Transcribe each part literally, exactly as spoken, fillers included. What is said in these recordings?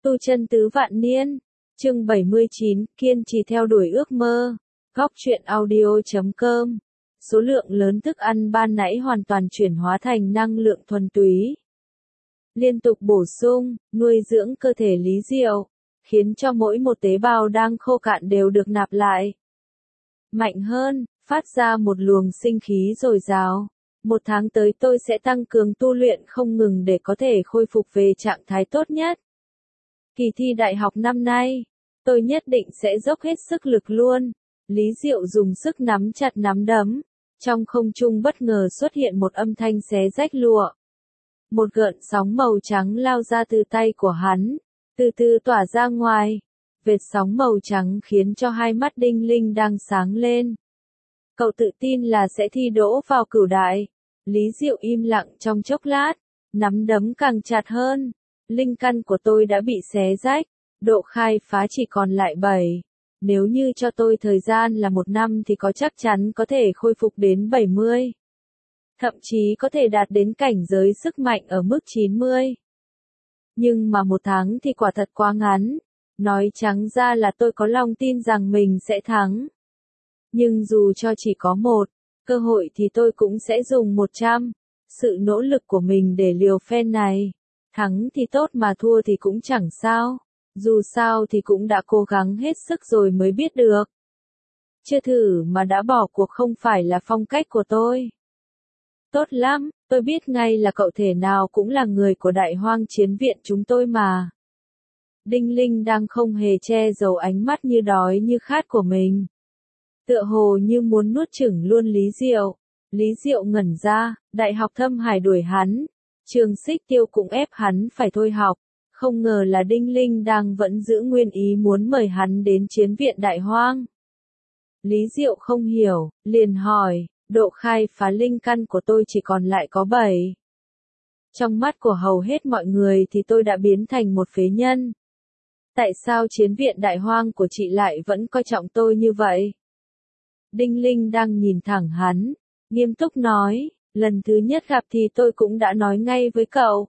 Tu chân tứ vạn niên, chương bảy mươi chín, kiên trì theo đuổi ước mơ. Góc truyện audio chấm com. Số lượng lớn thức ăn ban nãy hoàn toàn chuyển hóa thành năng lượng thuần túy. Liên tục bổ sung, nuôi dưỡng cơ thể Lý Diệu, khiến cho mỗi một tế bào đang khô cạn đều được nạp lại mạnh hơn, phát ra một luồng sinh khí dồi dào. Một tháng tới tôi sẽ tăng cường tu luyện không ngừng để có thể khôi phục về trạng thái tốt nhất. Kỳ thi đại học năm nay, tôi nhất định sẽ dốc hết sức lực luôn. Lý Diệu dùng sức nắm chặt nắm đấm. Trong không trung bất ngờ xuất hiện một âm thanh xé rách lụa. Một gợn sóng màu trắng lao ra từ tay của hắn, từ từ tỏa ra ngoài. Vệt sóng màu trắng khiến cho hai mắt Đinh Linh đang sáng lên. Cậu tự tin là sẽ thi đỗ vào cửu đại. Lý Diệu im lặng trong chốc lát, nắm đấm càng chặt hơn. Linh căn của tôi đã bị xé rách, độ khai phá chỉ còn lại bảy. Nếu như cho tôi thời gian là một năm thì có chắc chắn có thể khôi phục đến bảy mươi. Thậm chí có thể đạt đến cảnh giới sức mạnh ở mức chín mươi. Nhưng mà một tháng thì quả thật quá ngắn. Nói trắng ra là tôi có lòng tin rằng mình sẽ thắng. Nhưng dù cho chỉ có một cơ hội thì tôi cũng sẽ dùng một trăm sự nỗ lực của mình để liều phen này. Thắng thì tốt mà thua thì cũng chẳng sao. Dù sao thì cũng đã cố gắng hết sức rồi mới biết được. Chưa thử mà đã bỏ cuộc không phải là phong cách của tôi. Tốt lắm, tôi biết ngay là cậu thể nào cũng là người của Đại Hoang Chiến Viện chúng tôi mà. Đinh Linh đang không hề che giấu ánh mắt như đói như khát của mình. Tựa hồ như muốn nuốt chửng luôn Lý Diệu. Lý Diệu ngẩn ra, Đại học Thâm Hải đuổi hắn. Trường Xích Tiêu cũng ép hắn phải thôi học. Không ngờ là Đinh Linh đang vẫn giữ nguyên ý muốn mời hắn đến Chiến Viện Đại Hoang. Lý Diệu không hiểu, liền hỏi, độ khai phá linh căn của tôi chỉ còn lại có bảy. Trong mắt của hầu hết mọi người thì tôi đã biến thành một phế nhân. Tại sao Chiến Viện Đại Hoang của chị lại vẫn coi trọng tôi như vậy? Đinh Linh đang nhìn thẳng hắn, nghiêm túc nói, lần thứ nhất gặp thì tôi cũng đã nói ngay với cậu.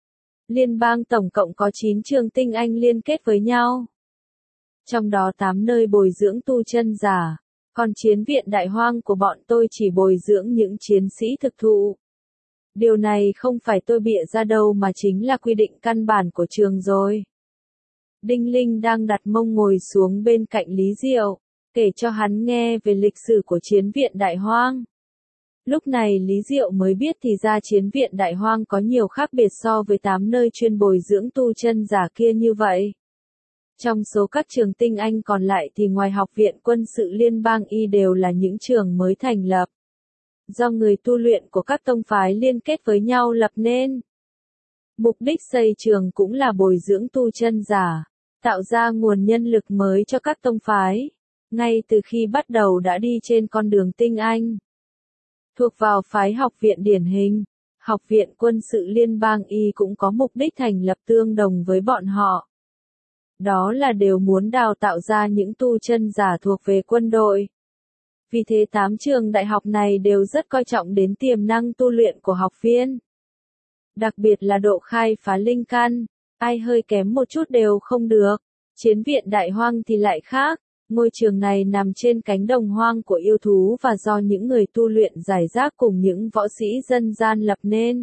Liên bang tổng cộng có chín trường tinh anh liên kết với nhau. Trong đó tám nơi bồi dưỡng tu chân giả, còn Chiến Viện Đại Hoang của bọn tôi chỉ bồi dưỡng những chiến sĩ thực thụ. Điều này không phải tôi bịa ra đâu mà chính là quy định căn bản của trường rồi. Đinh Linh đang đặt mông ngồi xuống bên cạnh Lý Diệu, kể cho hắn nghe về lịch sử của Chiến Viện Đại Hoang. Lúc này Lý Diệu mới biết thì ra Chiến Viện Đại Hoang có nhiều khác biệt so với tám nơi chuyên bồi dưỡng tu chân giả kia như vậy. Trong số các trường tinh anh còn lại thì ngoài Học viện Quân sự Liên bang Y đều là những trường mới thành lập. Do người tu luyện của các tông phái liên kết với nhau lập nên. Mục đích xây trường cũng là bồi dưỡng tu chân giả, tạo ra nguồn nhân lực mới cho các tông phái. Ngay từ khi bắt đầu đã đi trên con đường tinh anh. Thuộc vào phái học viện điển hình, Học viện Quân sự Liên bang Y cũng có mục đích thành lập tương đồng với bọn họ. Đó là đều muốn đào tạo ra những tu chân giả thuộc về quân đội. Vì thế tám trường đại học này đều rất coi trọng đến tiềm năng tu luyện của học viên. Đặc biệt là độ khai phá linh căn, ai hơi kém một chút đều không được. Chiến Viện Đại Hoang thì lại khác. Ngôi trường này nằm trên cánh đồng hoang của yêu thú và do những người tu luyện giải rác cùng những võ sĩ dân gian lập nên.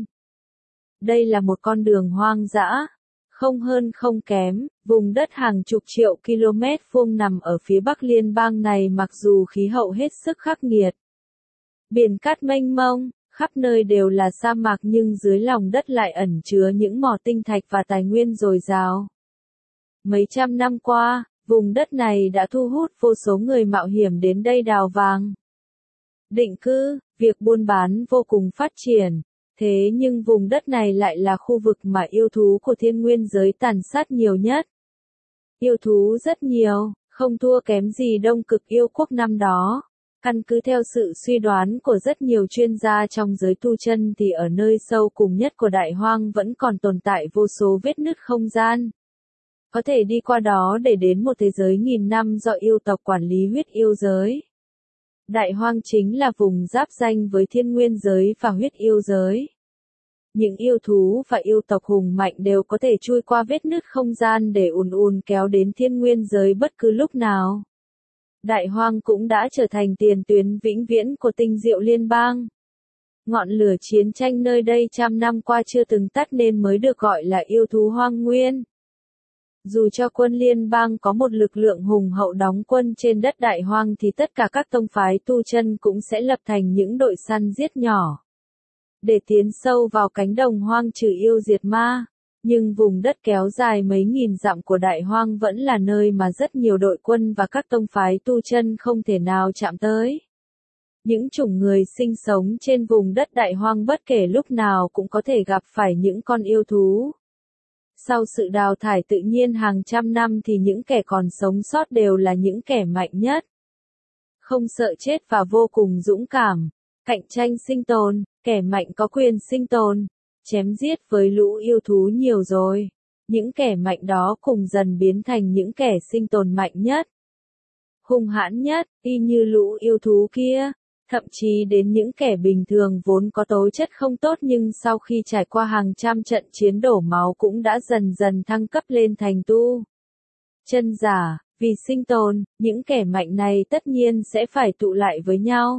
Đây là một con đường hoang dã, không hơn không kém, vùng đất hàng chục triệu km vuông nằm ở phía bắc liên bang này mặc dù khí hậu hết sức khắc nghiệt. Biển cát mênh mông, khắp nơi đều là sa mạc nhưng dưới lòng đất lại ẩn chứa những mỏ tinh thạch và tài nguyên dồi dào. Mấy trăm năm qua, vùng đất này đã thu hút vô số người mạo hiểm đến đây đào vàng. Định cư, việc buôn bán vô cùng phát triển. Thế nhưng vùng đất này lại là khu vực mà yêu thú của thiên nguyên giới tàn sát nhiều nhất. Yêu thú rất nhiều, không thua kém gì Đông Cực Yêu Quốc năm đó. Căn cứ theo sự suy đoán của rất nhiều chuyên gia trong giới tu chân thì ở nơi sâu cùng nhất của Đại Hoang vẫn còn tồn tại vô số vết nứt không gian. Có thể đi qua đó để đến một thế giới nghìn năm do yêu tộc quản lý huyết yêu giới. Đại Hoang chính là vùng giáp ranh với thiên nguyên giới và huyết yêu giới. Những yêu thú và yêu tộc hùng mạnh đều có thể chui qua vết nứt không gian để ùn ùn kéo đến thiên nguyên giới bất cứ lúc nào. Đại hoang cũng đã trở thành tiền tuyến vĩnh viễn của tinh diệu liên bang. Ngọn lửa chiến tranh nơi đây trăm năm qua chưa từng tắt nên mới được gọi là yêu thú hoang nguyên. Dù cho quân liên bang có một lực lượng hùng hậu đóng quân trên đất đại hoang thì tất cả các tông phái tu chân cũng sẽ lập thành những đội săn giết nhỏ để tiến sâu vào cánh đồng hoang trừ yêu diệt ma. Nhưng vùng đất kéo dài mấy nghìn dặm của đại hoang vẫn là nơi mà rất nhiều đội quân và các tông phái tu chân không thể nào chạm tới. Những chủng người sinh sống trên vùng đất đại hoang bất kể lúc nào cũng có thể gặp phải những con yêu thú. Sau sự đào thải tự nhiên hàng trăm năm thì những kẻ còn sống sót đều là những kẻ mạnh nhất. Không sợ chết và vô cùng dũng cảm. Cạnh tranh sinh tồn, kẻ mạnh có quyền sinh tồn. Chém giết với lũ yêu thú nhiều rồi. Những kẻ mạnh đó cùng dần biến thành những kẻ sinh tồn mạnh nhất. Hung hãn nhất, y như lũ yêu thú kia. Thậm chí đến những kẻ bình thường vốn có tố chất không tốt nhưng sau khi trải qua hàng trăm trận chiến đổ máu cũng đã dần dần thăng cấp lên thành tu chân giả. Vì sinh tồn, những kẻ mạnh này tất nhiên sẽ phải tụ lại với nhau.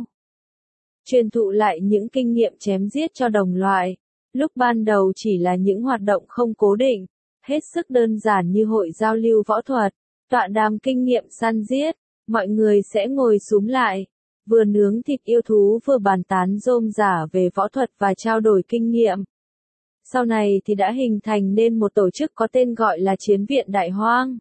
Truyền thụ lại những kinh nghiệm chém giết cho đồng loại. Lúc ban đầu chỉ là những hoạt động không cố định, hết sức đơn giản như hội giao lưu võ thuật, tọa đàm kinh nghiệm săn giết, mọi người sẽ ngồi xúm lại, vừa nướng thịt yêu thú vừa bàn tán rôm rả về võ thuật và trao đổi kinh nghiệm. Sau này thì đã hình thành nên một tổ chức có tên gọi là Chiến viện Đại Hoang.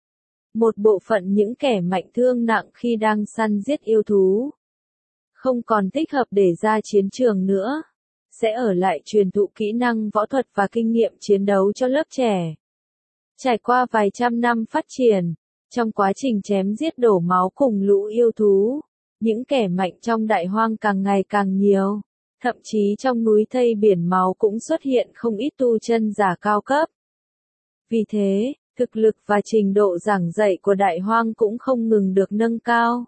Một bộ phận những kẻ mạnh thương nặng khi đang săn giết yêu thú, không còn thích hợp để ra chiến trường nữa, sẽ ở lại truyền thụ kỹ năng võ thuật và kinh nghiệm chiến đấu cho lớp trẻ. Trải qua vài trăm năm phát triển, trong quá trình chém giết đổ máu cùng lũ yêu thú, những kẻ mạnh trong đại hoang càng ngày càng nhiều, thậm chí trong núi thây biển máu cũng xuất hiện không ít tu chân giả cao cấp. Vì thế, thực lực và trình độ giảng dạy của đại hoang cũng không ngừng được nâng cao.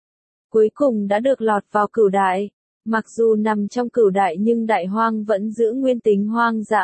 Cuối cùng đã được lọt vào cửu đại. Mặc dù nằm trong cửu đại nhưng đại hoang vẫn giữ nguyên tính hoang dã,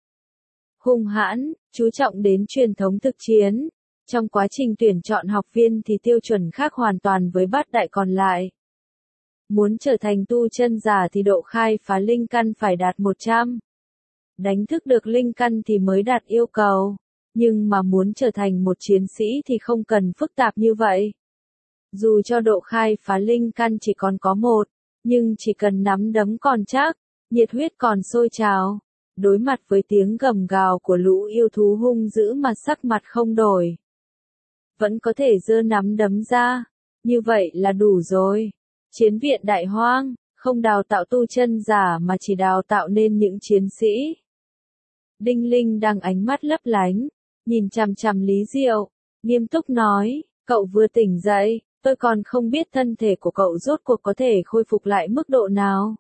hung hãn, chú trọng đến truyền thống thực chiến. Trong quá trình tuyển chọn học viên thì tiêu chuẩn khác hoàn toàn với bát đại còn lại. Muốn trở thành tu chân giả thì độ khai phá linh căn phải đạt một trăm. Đánh thức được linh căn thì mới đạt yêu cầu. Nhưng mà muốn trở thành một chiến sĩ thì không cần phức tạp như vậy. Dù cho độ khai phá linh căn chỉ còn có một, nhưng chỉ cần nắm đấm còn chắc, nhiệt huyết còn sôi trào, đối mặt với tiếng gầm gào của lũ yêu thú hung dữ mà sắc mặt không đổi, vẫn có thể giơ nắm đấm ra, như vậy là đủ rồi. Chiến viện Đại Hoang, không đào tạo tu chân giả mà chỉ đào tạo nên những chiến sĩ. Đinh Linh đang ánh mắt lấp lánh, nhìn chằm chằm Lý Diệu, nghiêm túc nói, cậu vừa tỉnh dậy, tôi còn không biết thân thể của cậu rốt cuộc có thể khôi phục lại mức độ nào.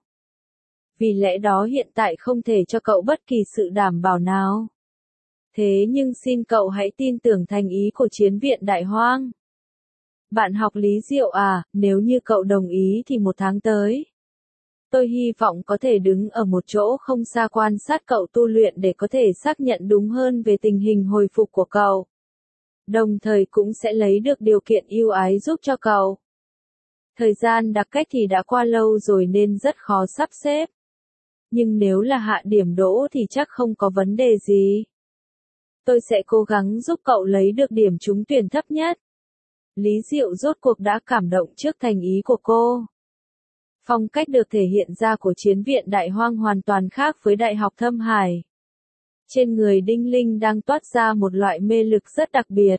Vì lẽ đó hiện tại không thể cho cậu bất kỳ sự đảm bảo nào. Thế nhưng xin cậu hãy tin tưởng thành ý của Chiến viện Đại Hoang. Bạn học Lý Diệu à, nếu như cậu đồng ý thì một tháng tới, tôi hy vọng có thể đứng ở một chỗ không xa quan sát cậu tu luyện để có thể xác nhận đúng hơn về tình hình hồi phục của cậu. Đồng thời cũng sẽ lấy được điều kiện ưu ái giúp cho cậu. Thời gian đặc cách thì đã qua lâu rồi nên rất khó sắp xếp. Nhưng nếu là hạ điểm đỗ thì chắc không có vấn đề gì. Tôi sẽ cố gắng giúp cậu lấy được điểm trúng tuyển thấp nhất. Lý Diệu rốt cuộc đã cảm động trước thành ý của cô. Phong cách được thể hiện ra của Chiến viện Đại Hoang hoàn toàn khác với Đại học Thâm Hải. Trên người Đinh Linh đang toát ra một loại mê lực rất đặc biệt.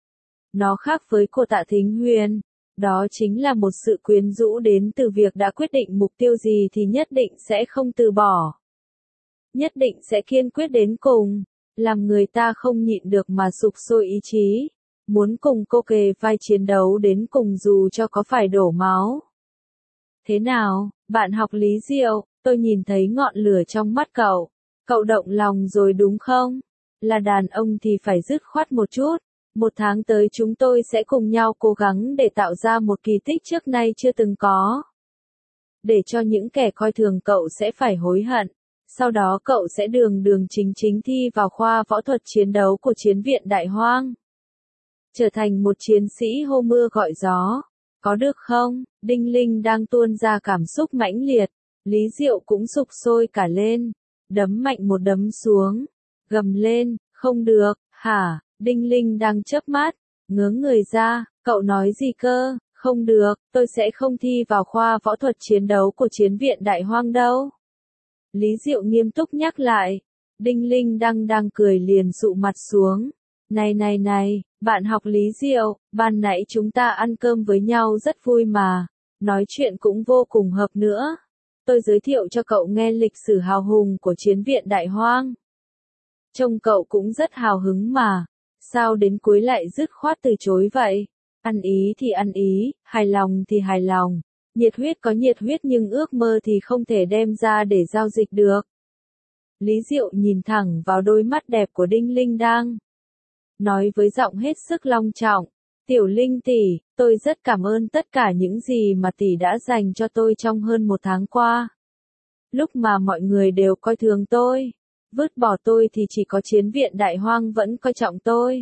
Nó khác với của Tạ Thính Huyền, đó chính là một sự quyến rũ đến từ việc đã quyết định mục tiêu gì thì nhất định sẽ không từ bỏ. Nhất định sẽ kiên quyết đến cùng, làm người ta không nhịn được mà sục sôi ý chí, muốn cùng cô kề vai chiến đấu đến cùng dù cho có phải đổ máu. Thế nào, bạn học Lý Diệu, tôi nhìn thấy ngọn lửa trong mắt cậu. Cậu động lòng rồi đúng không? Là đàn ông thì phải dứt khoát một chút. Một tháng tới chúng tôi sẽ cùng nhau cố gắng để tạo ra một kỳ tích trước nay chưa từng có. Để cho những kẻ coi thường cậu sẽ phải hối hận. Sau đó cậu sẽ đường đường chính chính thi vào khoa võ thuật chiến đấu của Chiến viện Đại Hoang. Trở thành một chiến sĩ hô mưa gọi gió. Có được không? Đinh Linh đang tuôn ra cảm xúc mãnh liệt. Lý Diệu cũng sục sôi cả lên. Đấm mạnh một đấm xuống. Gầm lên, không được, hả? Đinh Linh đang chớp mắt. Ngớ người ra, cậu nói gì cơ? Không được, tôi sẽ không thi vào khoa võ thuật chiến đấu của Chiến viện Đại Hoang đâu. Lý Diệu nghiêm túc nhắc lại. Đinh Linh đang đang cười liền sụ mặt xuống. Này này này, bạn học Lý Diệu, ban nãy chúng ta ăn cơm với nhau rất vui mà. Nói chuyện cũng vô cùng hợp nữa. Tôi giới thiệu cho cậu nghe lịch sử hào hùng của Chiến viện Đại Hoang. Trông cậu cũng rất hào hứng mà. Sao đến cuối lại dứt khoát từ chối vậy? Ăn ý thì ăn ý, hài lòng thì hài lòng. Nhiệt huyết có nhiệt huyết nhưng ước mơ thì không thể đem ra để giao dịch được. Lý Diệu nhìn thẳng vào đôi mắt đẹp của Đinh Linh đang. Nói với giọng hết sức long trọng. Tiểu Linh tỷ, tôi rất cảm ơn tất cả những gì mà tỷ đã dành cho tôi trong hơn một tháng qua. Lúc mà mọi người đều coi thường tôi, vứt bỏ tôi thì chỉ có Chiến viện Đại Hoang vẫn coi trọng tôi.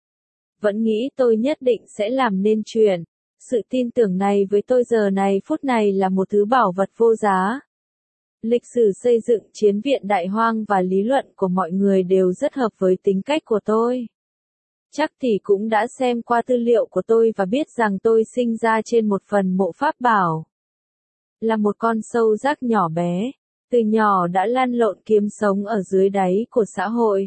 Vẫn nghĩ tôi nhất định sẽ làm nên chuyện. Sự tin tưởng này với tôi giờ này phút này là một thứ bảo vật vô giá. Lịch sử xây dựng Chiến viện Đại Hoang và lý luận của mọi người đều rất hợp với tính cách của tôi. Chắc tỷ cũng đã xem qua tư liệu của tôi và biết rằng tôi sinh ra trên một phần mộ pháp bảo. Là một con sâu rác nhỏ bé, từ nhỏ đã lăn lộn kiếm sống ở dưới đáy của xã hội.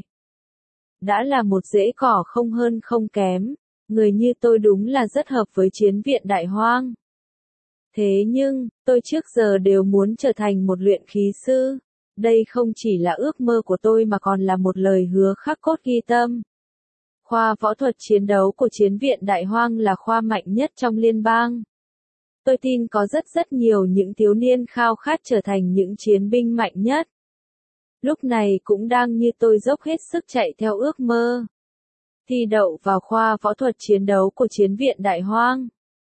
Đã là một rễ cỏ không hơn không kém, người như tôi đúng là rất hợp với Chiến viện Đại Hoang. Thế nhưng, tôi trước giờ đều muốn trở thành một luyện khí sư. Đây không chỉ là ước mơ của tôi mà còn là một lời hứa khắc cốt ghi tâm. Khoa võ thuật chiến đấu của Chiến viện Đại Hoang là khoa mạnh nhất trong liên bang. Tôi tin có rất rất nhiều những thiếu niên khao khát trở thành những chiến binh mạnh nhất. Lúc này cũng đang như tôi dốc hết sức chạy theo ước mơ. Thi đậu vào khoa võ thuật chiến đấu của Chiến viện Đại Hoang.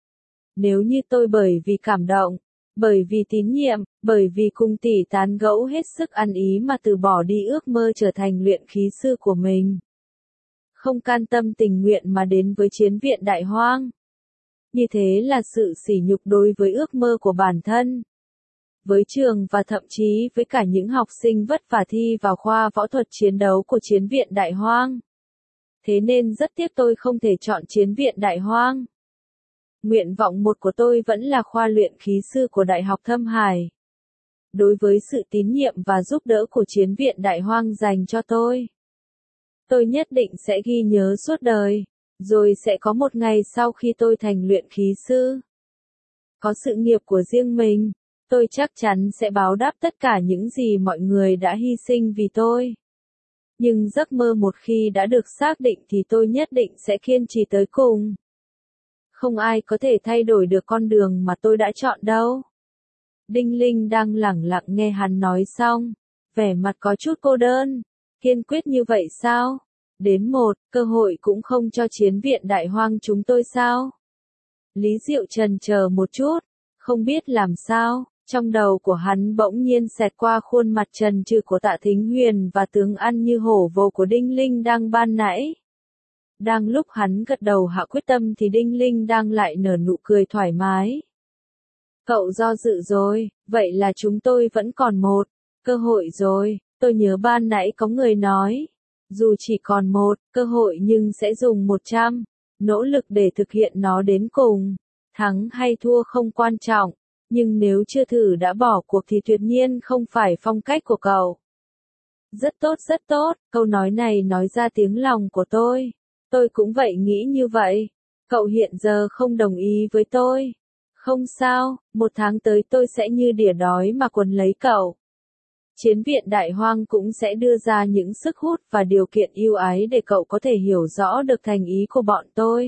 Nếu như tôi bởi vì cảm động, bởi vì tín nhiệm, bởi vì cùng tỷ tán gẫu hết sức ăn ý mà từ bỏ đi ước mơ trở thành luyện khí sư của mình. Không can tâm tình nguyện mà đến với Chiến viện Đại Hoang. Như thế là sự sỉ nhục đối với ước mơ của bản thân. Với trường và thậm chí với cả những học sinh vất vả thi vào khoa võ thuật chiến đấu của Chiến viện Đại Hoang. Thế nên rất tiếc tôi không thể chọn Chiến viện Đại Hoang. Nguyện vọng một của tôi vẫn là khoa luyện khí sư của Đại học Thâm Hải. Đối với sự tín nhiệm và giúp đỡ của Chiến viện Đại Hoang dành cho tôi, tôi nhất định sẽ ghi nhớ suốt đời. Rồi sẽ có một ngày sau khi tôi thành luyện khí sư, có sự nghiệp của riêng mình, tôi chắc chắn sẽ báo đáp tất cả những gì mọi người đã hy sinh vì tôi. Nhưng giấc mơ một khi đã được xác định thì tôi nhất định sẽ kiên trì tới cùng. Không ai có thể thay đổi được con đường mà tôi đã chọn đâu. Đinh Linh đang lẳng lặng nghe hắn nói xong, vẻ mặt có chút cô đơn. Kiên quyết như vậy sao? Đến một, cơ hội cũng không cho Chiến viện Đại Hoang chúng tôi sao? Lý Diệu chần chờ một chút, không biết làm sao, trong đầu của hắn bỗng nhiên xẹt qua khuôn mặt trần trừ của Tạ Thính Huyền và tướng ăn như hổ vồ của Đinh Linh đang ban nãy. Đang lúc hắn gật đầu hạ quyết tâm thì Đinh Linh đang lại nở nụ cười thoải mái. Cậu do dự rồi, vậy là chúng tôi vẫn còn một cơ hội rồi. Tôi nhớ ban nãy có người nói, dù chỉ còn một cơ hội nhưng sẽ dùng một trăm nỗ lực để thực hiện nó đến cùng. Thắng hay thua không quan trọng, nhưng nếu chưa thử đã bỏ cuộc thì tuyệt nhiên không phải phong cách của cậu. Rất tốt rất tốt, câu nói này nói ra tiếng lòng của tôi. Tôi cũng vậy nghĩ như vậy. Cậu hiện giờ không đồng ý với tôi. Không sao, một tháng tới tôi sẽ như đỉa đói mà quấn lấy cậu. Chiến viện Đại Hoang cũng sẽ đưa ra những sức hút và điều kiện ưu ái để cậu có thể hiểu rõ được thành ý của bọn tôi.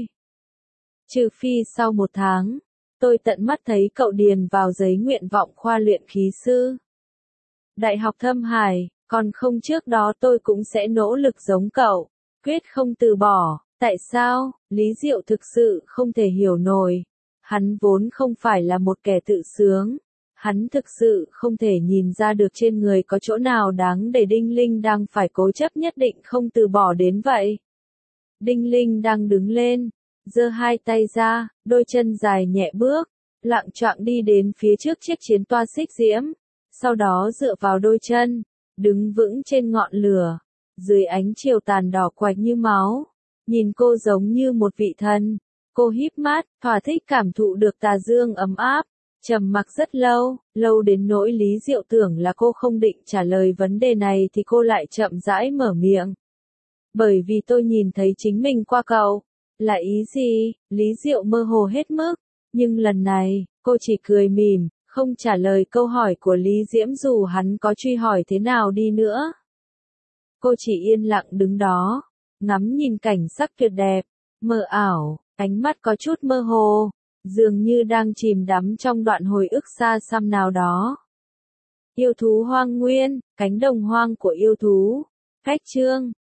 Trừ phi sau một tháng, tôi tận mắt thấy cậu điền vào giấy nguyện vọng khoa luyện khí sư Đại học Thâm Hải, còn không trước đó tôi cũng sẽ nỗ lực giống cậu, quyết không từ bỏ. Tại sao? Lý Diệu thực sự không thể hiểu nổi. Hắn vốn không phải là một kẻ tự sướng. Hắn thực sự không thể nhìn ra được trên người có chỗ nào đáng để Đinh Linh đang phải cố chấp nhất định không từ bỏ đến vậy. Đinh Linh đang đứng lên, giơ hai tay ra, đôi chân dài nhẹ bước, lạng choạng đi đến phía trước chiếc chiến toa xích diễm, sau đó dựa vào đôi chân, đứng vững trên ngọn lửa, dưới ánh chiều tàn đỏ quạch như máu, nhìn cô giống như một vị thần. Cô híp mắt, thỏa thích cảm thụ được tà dương ấm áp, trầm mặc rất lâu, lâu đến nỗi Lý Diệu tưởng là cô không định trả lời vấn đề này thì cô lại chậm rãi mở miệng. Bởi vì tôi nhìn thấy chính mình qua cậu. Là ý gì? Lý Diệu mơ hồ hết mức, nhưng lần này, cô chỉ cười mỉm, không trả lời câu hỏi của Lý Diễm dù hắn có truy hỏi thế nào đi nữa. Cô chỉ yên lặng đứng đó, ngắm nhìn cảnh sắc tuyệt đẹp, mờ ảo, ánh mắt có chút mơ hồ, dường như đang chìm đắm trong đoạn hồi ức xa xăm nào đó. Yêu thú hoang nguyên, cánh đồng hoang của yêu thú. Cách chương